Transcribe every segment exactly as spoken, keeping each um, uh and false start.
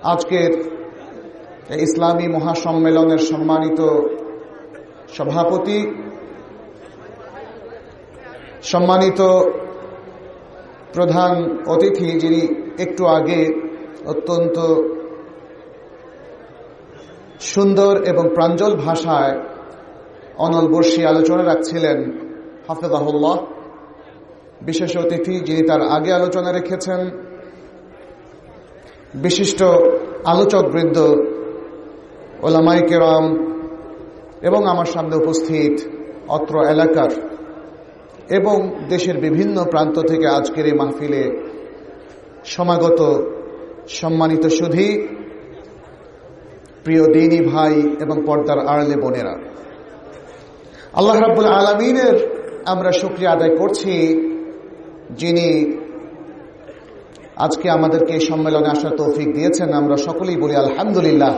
আজকের ইসলামী মহাসম্মেলনের সম্মানিত সভাপতি, সম্মানিত প্রধান অতিথি, যিনি একটু আগে অত্যন্ত সুন্দর এবং প্রাঞ্জল ভাষায় অনলবর্ষী আলোচনা রাখছিলেন, হাফেজাহুল্লাহ। বিশেষ অতিথি যিনি তার আগে আলোচনা রেখেছেন, বিশিষ্ট আলোচকবৃন্দ, ওলামায়ে কেরাম এবং আমার সামনে উপস্থিত অত্র এলাকার এবং দেশের বিভিন্ন প্রান্ত থেকে আজকের এই মাহফিলে সমাগত সম্মানিত সুধী, প্রিয় দ্বীনী ভাই এবং পর্দার আড়ালে বোনেরা, আল্লাহ রাব্বুল আলামিনের আমরা শুকরিয়া আদায় করছি, যিনি আজকে আমাদেরকে এই সম্মেলনে আসার তৌফিক দিয়েছেন। আমরা সকলেই বলি আলহামদুলিল্লাহ,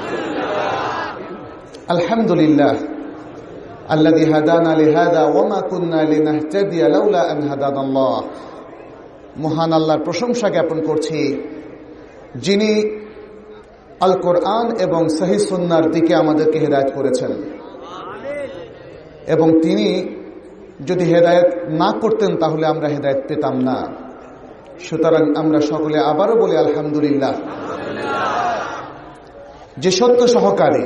আলহামদুলিল্লাহ আল্লাযী হাদানা লিহাযা ওয়া মা কুন্না লিনাহতাদিয়া লাউলা আন হাদানাল্লাহ। মহান আল্লাহর প্রশংসা জ্ঞাপন করছি, যিনি আল কোরআন এবং সহিহ সুন্নাহর দিকে আমাদেরকে হেদায়েত করেছেন, এবং তিনি যদি হেদায়েত না করতেন তাহলে আমরা হেদায়েত পেতাম না। সুতরাং আমরা সকলে আবারও বলি আলহামদুলিল্লাহ। যে সত্য সহকারে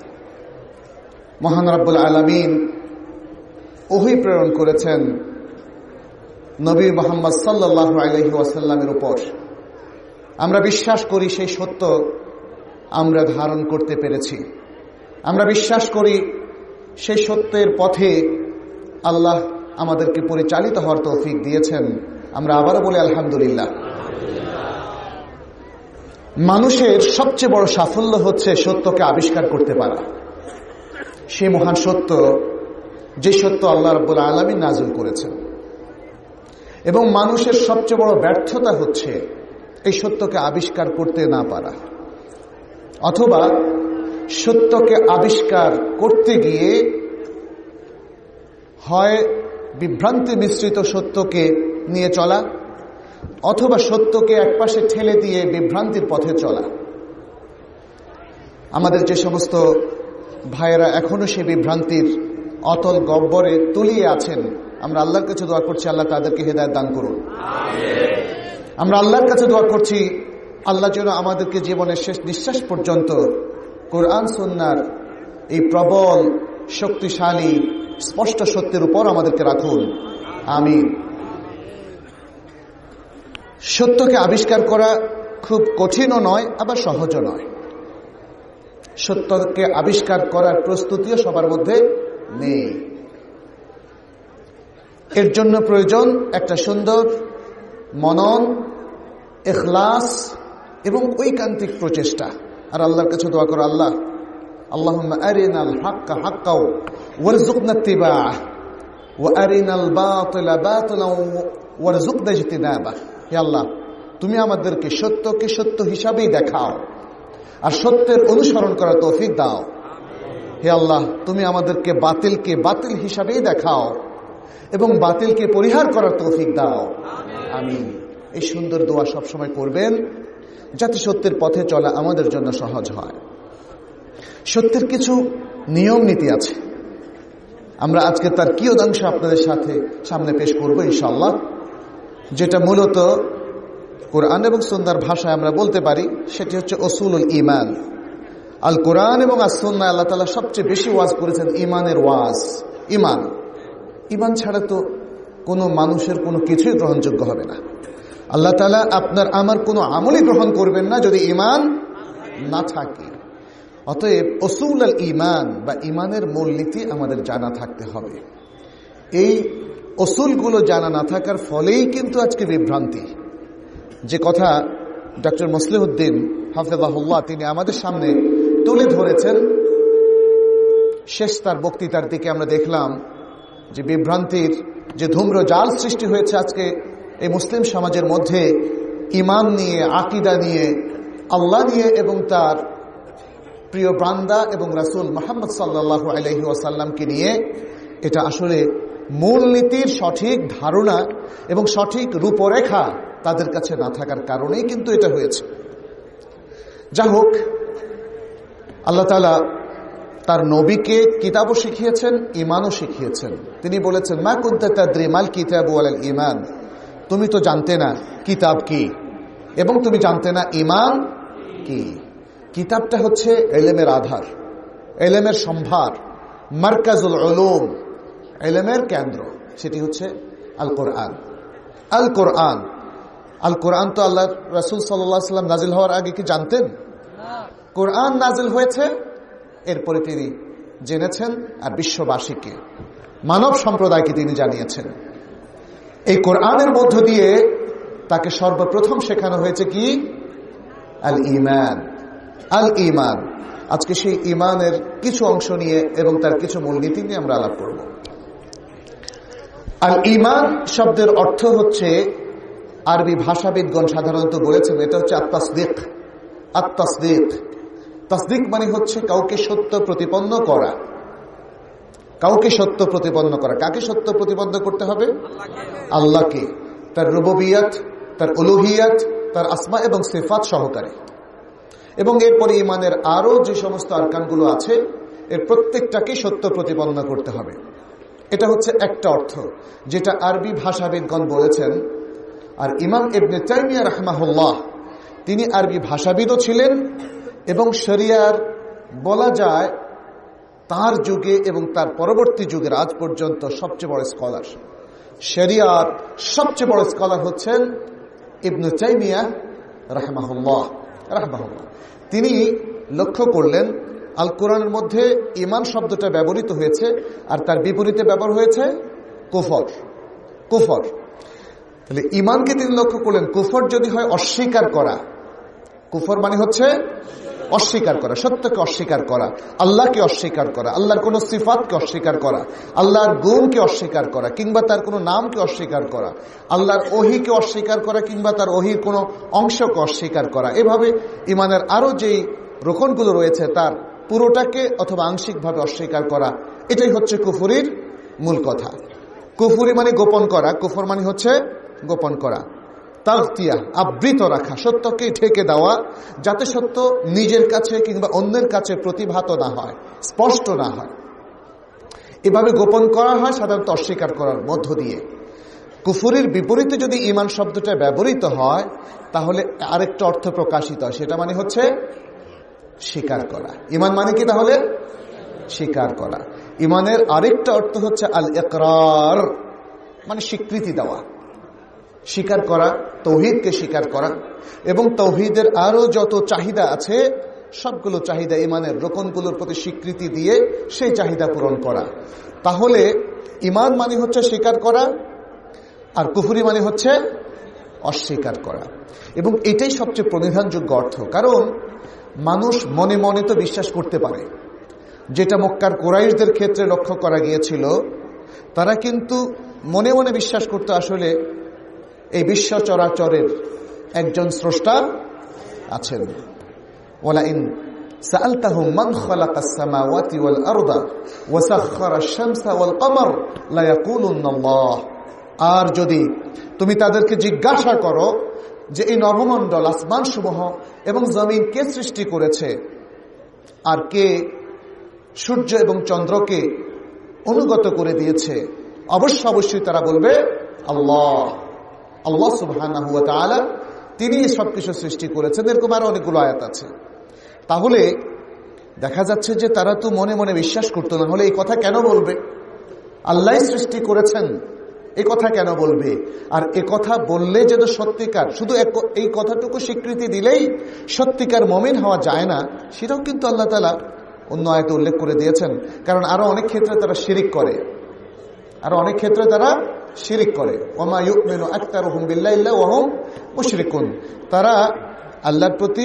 মহান রব্বুল আলামিন ওহী প্রেরণ করেছেন নবী মুহাম্মদ সাল্লাল্লাহু আলাইহি ওয়াসাল্লামের উপর, আমরা বিশ্বাস করি সেই সত্য আমরা ধারণ করতে পেরেছি। আমরা বিশ্বাস করি সেই সত্যের পথে আল্লাহ আমাদেরকে পরিচালিত হওয়ার তৌফিক দিয়েছেন। আমরা আবারও বলি আলহামদুলিল্লাহ। মানুষের সবচেয়ে বড় সাফল্য হচ্ছে সত্যকে আবিষ্কার করতে পারা। সে মহান সত্য, যে সত্য আল্লাহ রাব্বুল আলামিন নাযিল করেছেন। এবং মানুষের সবচেয়ে বড় ব্যর্থতা হচ্ছে এই সত্যকে আবিষ্কার করতে না পারা, অথবা সত্যকে আবিষ্কার করতে গিয়ে হয় বিভ্রান্তি মিশ্রিত সত্যকে নিয়ে চলা, অথবা সত্যকে একপাশে ঠেলে দিয়ে বিভ্রান্তির পথে চলা। আমাদের যে সমস্ত ভাইয়েরা এখনো সেই বিভ্রান্তির অতল গহ্বরে তলিয়ে আছেন, আমরা আল্লাহর কাছে দোয়া করছি আল্লাহ তাদেরকে হেদায়েত দান করুন। আমরা আল্লাহর কাছে দোয়া করছি আল্লাহ যেন আমাদেরকে জীবনের শেষ নিঃশ্বাস পর্যন্ত কোরআন সুন্নাহর এই প্রবল শক্তিশালী স্পষ্ট সত্যের উপর আমাদেরকে রাখুন, আমিন। সত্যকে আবিষ্কার করা খুব কঠিনও নয়, আবার সহজও নয়। সত্যকে আবিষ্কার করার প্রস্তুতিও সবার মধ্যে নেই। এর জন্য প্রয়োজন একটা সুন্দর মনন, ইখলাস এবং ঐকান্তিক প্রচেষ্টা। আর আল্লাহর কাছে দোয়া করো, আল্লাহ আল্লাহুম্মা আরিনাল হাক্কা হাক্কাও ওয়ারযুকনা ইত্তিবাআহ ওয়া আরিনাল বাতিলা বাতিলাও ওয়ারযুকনা ইজতিনাবাহ। হে আল্লাহ, তুমি আমাদেরকে সত্যকে সত্য হিসাবেই দেখাও আর সত্যের অনুসরণ করার তৌফিক দাও। হে আল্লাহ, তুমি আমাদেরকে বাতিলকে বাতিল হিসাবেই দেখাও এবং বাতিলকে পরিহার করার তৌফিক দাও, আমিন। এই সুন্দর দোয়া সবসময় করবেন, যাতে সত্যের পথে চলা আমাদের জন্য সহজ হয়। সত্যের কিছু নিয়ম নীতি আছে, আমরা আজকে তার কিয়দাংশ আপনাদের সাথে সামনে পেশ করব ইনশাআল্লাহ, যেটা মূলত কোরআন এবং সুন্নাহর ভাষায় আমরা বলতে পারি সেটি হচ্ছে উসুলুল ঈমান। আল কোরআন এবং আস সুন্নাহ আল্লাহ তাআলা সবচেয়ে বেশি ওয়াজ করেছেন ঈমানের ওয়াজ। ঈমান ঈমান ছাড়া তো কোনো মানুষের কোনো কিছুই গ্রহণযোগ্য হবে না। আল্লাহ তাআলা আপনার আমার কোনো আমলই গ্রহণ করবেন না যদি ঈমান না থাকে। অতএব উসুল আল ঈমান বা ঈমানের মূলনীতি আমাদের জানা থাকতে হবে। এই উসুলগুলো জানা না থাকার ফলেই কিন্তু আজকে বিভ্রান্তি। যে কথা ডক্টর মুসলিহুদ্দিন হাফেজাহুল্লাহ তিনি আমাদের সামনে তুলে ধরেছেন, শেষ তার বক্তৃতার দিকে আমরা দেখলাম যে বিভ্রান্তির যে ধূম্র জাল সৃষ্টি হয়েছে আজকে এই মুসলিম সমাজের মধ্যে ঈমান নিয়ে, আকীদা নিয়ে, আল্লাহ নিয়ে এবং তার প্রিয় বান্দা এবং রাসূল মুহাম্মদ সাল্লাল্লাহু আলাইহি ওয়াসাল্লামকে নিয়ে, এটা আসলে মূলনীতির সঠিক ধারণা এবং সঠিক রূপরেখা তাদের কাছে না থাকার কারণেই কিন্তু এটা হয়েছে। যা হোক, আল্লাহ তাআলা তার নবীকে কিতাবও শিখিয়েছেন, ইমানও শিখিয়েছেন। তিনি বলেছেন, মা কুনতা তাদরি মাল কিতাবু ওয়াল ঈমান, তুমি তো জানতে না কিতাব কি এবং তুমি জানতে না ঈমান কি। কিতাবটা হচ্ছে ইলমের আধার, ইলমের সম্ভার, মারকাজুল উলুম, ইলমের কেন্দ্র, সেটি হচ্ছে আল কোরআন। আল কোরআন আল কোরআন তো আল্লাহ রাসূল সাল্লাল্লাহু আলাইহি ওয়াসাল্লাম নাজিল হওয়ার আগে কি জানতেন? কোরআন নাজিল হয়েছে, এরপরে তিনি জেনেছেন আর বিশ্ববাসীকে, মানব সম্প্রদায়কে তিনি জানিয়েছেন। এই কোরআনের মধ্য দিয়ে তাকে সর্বপ্রথম শেখানো হয়েছে কি? আল ঈমান। আল ঈমান। আজকে সেই ঈমানের কিছু অংশ নিয়ে এবং তার কিছু মূলনীতি নিয়ে আমরা আলাপ করব। আল ঈমান শব্দের অর্থ হচ্ছে, আরবি ভাষাবিদগণ সাধারণত বলেছেন, এটা হচ্ছে আত-তাসদীক। আত-তাসদীক, তাসদীক মানে হচ্ছে কাউকে সত্য প্রতিপন্ন করা। কাউকে সত্য প্রতিপন্ন করা। কাকে সত্য প্রতিপন্ন করতে হবে? আল্লাহকে, তার রুবুবিয়ত, তার উলুহিয়ত, তার আসমা এবং সিফাত সহকারে। এবং এরপরে ঈমানের আরো যে সমস্ত আরকানগুলো আছে, এর প্রত্যেকটাকে সত্য প্রতিপন্ন করতে হবে। এটা হচ্ছে একটা অর্থ, যেটা আরবি ভাষাবিদগণ বলেছেন। আর ইমাম ইবনে তাইমিয়া রাহমাহুল্লাহ, তিনি আরবি ভাষাবিদও ছিলেন এবং শরিয়ার বলা যায় তার যুগে এবং তার পরবর্তী যুগের আজ পর্যন্ত সবচেয়ে বড় স্কলার। শরিয়ার সবচেয়ে বড় স্কলার হচ্ছেন ইবনে তাইমিয়া রাহমাহুল্লাহ রাহমাহুল্লাহ তিনি লক্ষ্য করলেন, আল কোরআনের মধ্যে ঈমান শব্দটা ব্যবহৃত হয়েছে আর তার বিপরীতে ব্যবহার হয়েছে কুফর। কুফর, তাহলে ঈমানকে তিনি লক্ষ্য করলেন, কুফর যদি হয় অস্বীকার করা, কুফর মানে হচ্ছে অস্বীকার করা, সত্যকে অস্বীকার করা, আল্লাহকে অস্বীকার করা, আল্লাহর কোন সিফাতকে অস্বীকার করা, আল্লাহর গুণকে অস্বীকার করা কিংবা তার কোনো নামকে অস্বীকার করা, আল্লাহর ওহীকে অস্বীকার করা কিংবা তার ওহীর কোনো অংশকে অস্বীকার করা। এভাবে ঈমানের আরো যেই রোকনগুলো রয়েছে তার পুরোটাকে অথবা আংশিকভাবে অস্বীকার করা, এটাই হচ্ছে কুফরির মূল কথা। কুফরি মানে গোপন করা, কুফর মানে হচ্ছে গোপন করা। তাগতিয়া, আবৃত রাখা, সত্যকে ঢেকে দেওয়া, যাতে সত্য নিজের কাছে কিংবা অন্যের কাছে প্রতিভাত না হয়, স্পষ্ট না হয়। এভাবে গোপন করা হয় সাধারণত অস্বীকার করার মধ্য দিয়ে। কুফরির বিপরীতে যদি ঈমান শব্দটা ব্যবহৃত হয়, তাহলে আরেকটা অর্থ প্রকাশিত হয়, সেটা মানে হচ্ছে স্বীকার করা। ঈমান মানে কি? তাহলে স্বীকার করা। ঈমানের আরেকটা অর্থ হচ্ছে আল ইকরার, মানে স্বীকৃতি দেওয়া, স্বীকার করা, তৌহিদকে স্বীকার করা। এবং তৌহিদের আরো যত চাহিদা আছে সবগুলো চাহিদা ঈমানের রোকনগুলোর প্রতি স্বীকৃতি দিয়ে সেই চাহিদা পূরণ করা। তাহলে ঈমান মানে হচ্ছে স্বীকার করা আর কুফরি মানে হচ্ছে অস্বীকার করা। এবং এটাই সবচেয়ে প্রণিধানযোগ্য অর্থ, কারণ মানুষ মনে মনে তো বিশ্বাস করতে পারে, যেটা মক্কার কুরাইশদের ক্ষেত্রে লক্ষ্য করা গিয়েছিল। তারা কিন্তু মনে মনে বিশ্বাস করতে আসলে এই বিশ্ব চরাচরের একজন স্রষ্টা আছেন। ওয়ালা ইন সাআলতাহুম মান খালাকাস সামাওয়াতি ওয়াল আরদা ওয়া সাখখারাশ শামসা ওয়াল কমর লা ইয়াকুলুনাল্লাহ। আর যদি তুমি তাদেরকে জিজ্ঞাসা করো যে এই নভমণ্ডল, আসমান সমূহ এবং জমিন কে সৃষ্টি করেছে আর কে সূর্য এবং চন্দ্রকে অনুগত করে দিয়েছে, অবশ্য অবশ্যই তারা বলবে আল্লাহ। আল্লাহ সুবহানাহু ওয়া তাআলা তিনি সবকিছু সৃষ্টি করেছেন। এরকম আরো অনেকগুলো আয়াত আছে। তাহলে দেখা যাচ্ছে যে তারা তো মনে মনে বিশ্বাস করতো, না হলে এই কথা কেন বলবে? আল্লাহ সৃষ্টি করেছেন এই কথা কেন বলবে? আর এ কথা বললে যেন সত্যিকার, শুধু এই কথাটুকু স্বীকৃতি দিলেই সত্যিকার মুমিন হওয়া যায় না, সেটাও কিন্তু আল্লাহ তাআলা অন্য আয়াতে উল্লেখ করে দিয়েছেন। কারণ আরো অনেক ক্ষেত্রে তারা শিরিক করে, আরো অনেক ক্ষেত্রে তারা শিরিক করে। ওমা ইউমিনু আকতারুহুম বিল্লাহি ইল্লা ওয়া হুম মুশরিকুন। তারা আল্লাহর প্রতি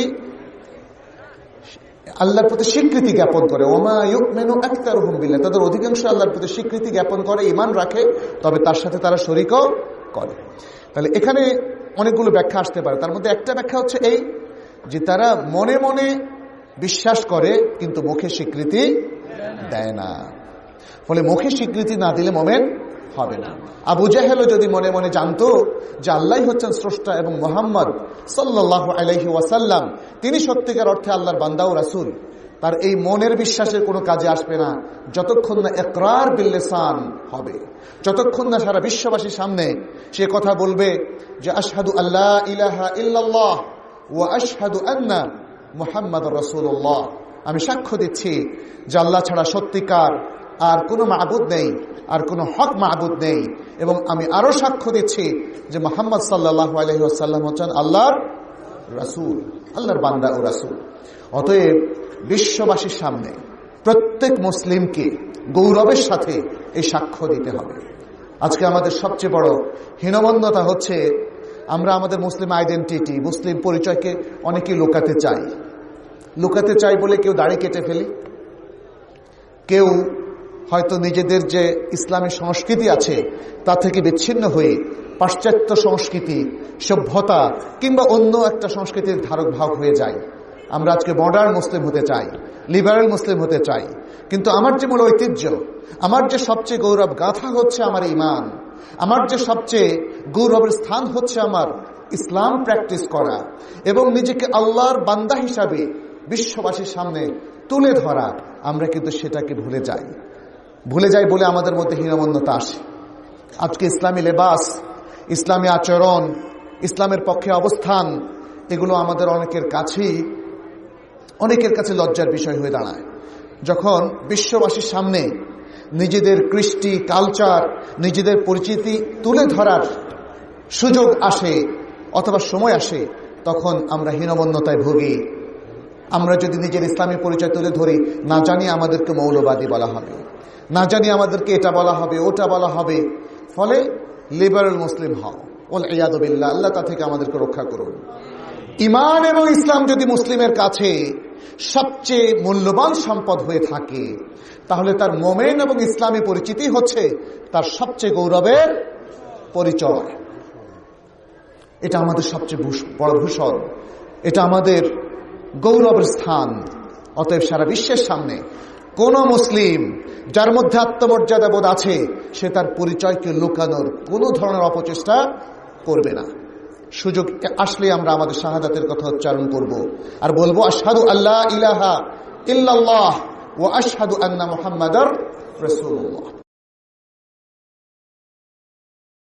আল্লাহর প্রতি স্বীকৃতি জ্ঞাপন করে। ওমা ইউমিনু আকতারুহুম বিল্লাহ, তাদের অধিকাংশ আল্লাহর প্রতি স্বীকৃতি জ্ঞাপন করে, ঈমান রাখে, তবে তার সাথে তারা শরীকও করে। তাহলে এখানে অনেকগুলো ব্যাখ্যা আসতে পারে। তার মধ্যে একটা ব্যাখ্যা হচ্ছে এই যে তারা মনে মনে বিশ্বাস করে কিন্তু মুখে স্বীকৃতি দেয় না। ফলে মুখে স্বীকৃতি না দিলে মুমিন হবে না। আবু জাহেলও যদি মনে মনে জানতো যে আল্লাহ হচ্ছেন স্রষ্টা এবং মুহাম্মদ সাল্লাল্লাহু আলাইহি ওয়াসাল্লাম তিনি সত্যিকার অর্থে আল্লাহর বান্দা ও রাসূল, তার এই মনের বিশ্বাসের কোনো কাজে আসবে না যতক্ষণ না ইকরার বিল লিসান হবে, যতক্ষণ না সারা বিশ্ববাসীর সামনে সে কথা বলবে যে আশহাদু আল্লা ইলাহা ইল্লাল্লাহ ওয়া আশহাদু আন্না মুহাম্মাদুর রাসূলুল্লাহ, আমি সাক্ষ্য দিচ্ছি যে আল্লাহ ছাড়া সত্যিকার আর কোনো মাবুদ নেই, আর কোনো হক মাবুদ নেই, এবং আমি আরো সাক্ষ্য দিচ্ছি যে মুহাম্মদ সাল্লাল্লাহু আলাইহি ওয়াসাল্লাম হচ্ছেন আল্লাহর রাসূল, আল্লাহর বান্দা ও রাসূল। অতএব বিশ্ববাসীর সামনে প্রত্যেক মুসলিমকে গৌরবের সাথে এই সাক্ষ্য দিতে হবে। আজকে আমাদের সবচেয়ে বড় হীনমন্যতা হচ্ছে আমরা আমাদের মুসলিম আইডেন্টিটি, মুসলিম পরিচয়কে অনেকেই লুকাতে চাই। লুকাতে চাই বলে কেউ দাড়ি কেটে ফেলি, কেউ হয়তো নিজেদের যে ইসলামী সংস্কৃতি আছে তা থেকে বিচ্ছিন্ন হয়ে পাশ্চাত্য সংস্কৃতি, সভ্যতা কিংবা অন্য একটা সংস্কৃতির ধারক ভাগ হয়ে যায়। আমরা আজকে মডার্ন মুসলিম হতে চাই, লিবারেল মুসলিম হতে চাই, কিন্তু আমার যে মূল ঐতিহ্য, আমার যে সবচেয়ে গৌরব গাথা হচ্ছে আমার ঈমান, আমার যে সবচেয়ে গৌরবের স্থান হচ্ছে আমার ইসলাম প্র্যাকটিস করা এবং নিজেকে আল্লাহর বান্দা হিসাবে বিশ্ববাসীর সামনে তুলে ধরা, আমরা কিন্তু সেটাকে ভুলে যাই। ভুলে যাই বলে আমাদের মধ্যে হীনমন্যতা আসে। আজকে ইসলামী লেবাস, ইসলামী আচরণ, ইসলামের পক্ষে অবস্থান, এগুলো আমাদের অনেকের কাছেই অনেকের কাছে লজ্জার বিষয় হয়ে দাঁড়ায়। যখন বিশ্ববাসীর সামনে নিজেদের কৃষ্টি, কালচার, নিজেদের পরিচিতি তুলে ধরার সুযোগ আসে অথবা সময় আসে, তখন আমরা হীনমন্যতায় ভুগি। আমরা যদি নিজের ইসলামী পরিচয় তুলে ধরি, না জানি আমাদেরকে মৌলবাদী বলা হবে, না জানি আমাদেরকে এটা বলা হবে, ওটা বলা হবে, ফলে লিবারেল মুসলিম হও, ওয়াল ইয়াদু বিল্লাহ, আল্লাহ তা থেকে আমাদেরকে রক্ষা করুন। ঈমান এবং ইসলাম যদি মুসলিমের কাছে সবচেয়ে মূল্যবান সম্পদ হয়ে থাকে, তাহলে তার মোমেন এবং ইসলামী পরিচিতি হচ্ছে তার সবচেয়ে গৌরবের পরিচয়। এটা আমাদের সবচেয়ে বড় ভূষণ, এটা আমাদের গৌরবের স্থান। অতএব সারা বিশ্বের সামনে কোন মুসলিম যার মধ্যে আত্মমর্যাদা বোধ আছে, সে তার পরিচয়কে লুকানোর কোনো ধরনের অপচেষ্টা করবে না। সুযোগ আসলে আমরা আমাদের শাহাদাতের কথা উচ্চারণ করব আর বলবো আশহাদু আল্লা ইলাহা ইল্লাল্লাহ ওয়া আশহাদু আন্না মুহাম্মাদার রাসূলুল্লাহ।